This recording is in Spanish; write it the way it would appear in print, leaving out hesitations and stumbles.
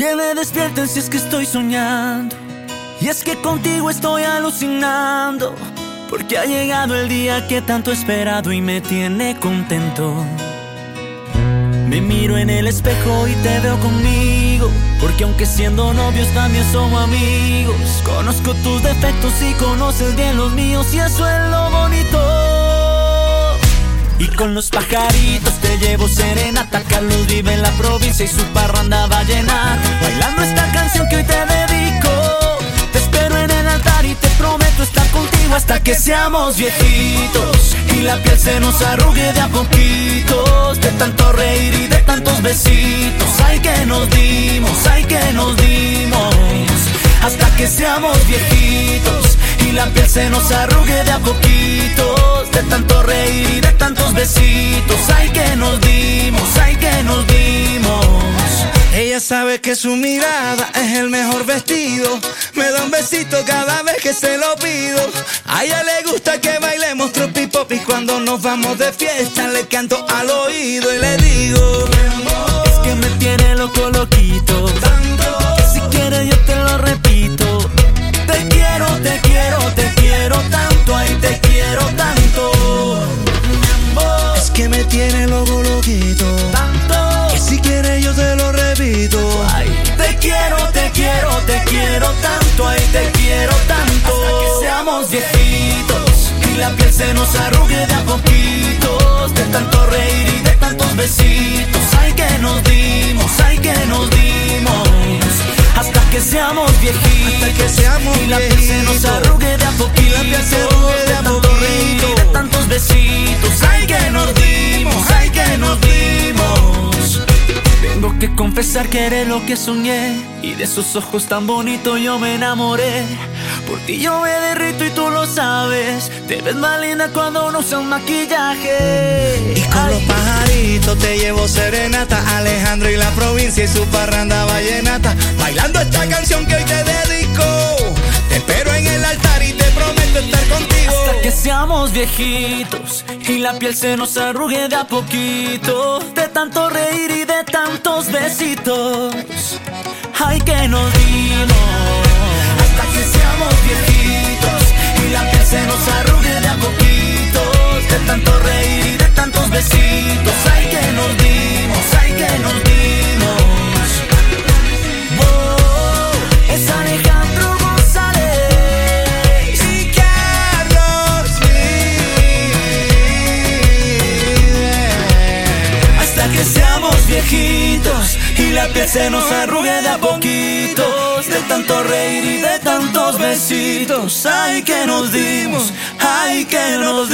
Que me despierten si es que estoy soñando. Y es que contigo estoy alucinando, porque ha llegado el día que tanto he esperado y me tiene contento. Me miro en el espejo y te veo conmigo, porque aunque siendo novios también somos amigos. Conozco tus defectos y conoces bien los míos, y eso es lo bonito. Y con los pajaritos te llevo serenata. Carlos vive en la provincia y su parranda vallenata, bailando esta canción que hoy te dedico. Te espero en el altar y te prometo estar contigo hasta que seamos viejitos y la piel se nos arrugue de a poquitos, de tanto reír y de tantos besitos. Ay, que nos dimos, ay, que nos dimos, hasta que seamos viejitos y la piel se nos arrugue de a poquitos, de tanto reír y de tantos besitos. Ay, que nos dimos, ay, que nos dimos. Ella sabe que su mirada es el mejor vestido, me da un besito cada vez que se lo pido. A ella le gusta que bailemos tropipop y cuando nos vamos de fiesta le canto al oído y le digo: es que me tiene loco loquito, tanto que si quieres yo te lo repito. Te quiero, te quiero, te quiero tanto, ay, te quiero tanto. Es que me tiene loco loquito, tanto que si quieres yo te lo repito. Ay, te quiero, te quiero, te quiero tanto, ay, te quiero tanto. Hasta que seamos viejitos y la piel se nos arrugue de a poquitos, de tanto reír y de tantos besitos. Ay, que nos dimos, ay, que nos dimos, hasta que seamos viejitos, hasta que seamos y la piel se nos arrugue de a poquitos, de tanto reír y de tantos besitos. Ay, que nos dimos, ay, que nos dimos. Tengo que confesar que eres lo que soñé, y de esos ojos tan bonitos yo me enamoré. Por ti yo me derrito y tú lo sabes. Te ves más linda cuando no usas maquillaje. Y con los pajaritos te llevo serenata. Alejandro y la provincia y su parranda vallenata, bailando esta canción que hoy te dedico. Te espero en el altar y te prometo estar contigo hasta que seamos viejitos y la piel se nos arrugue de a poquito, de tanto reír y de tantos besitos. Ay, que nos dimos, hasta que seamos viejitos y la piel se nos arrugue de a poquitos, de tanto reír y de tantos besitos. Ay, que nos dimos, ay, que nos dimos. Oh, es Alejandro González y Carlos vive. Hasta que seamos viejitos y la piel se nos arrugue de a poquitos, de tanto reír y de tantos besitos. Ay, que nos dimos, ay, que nos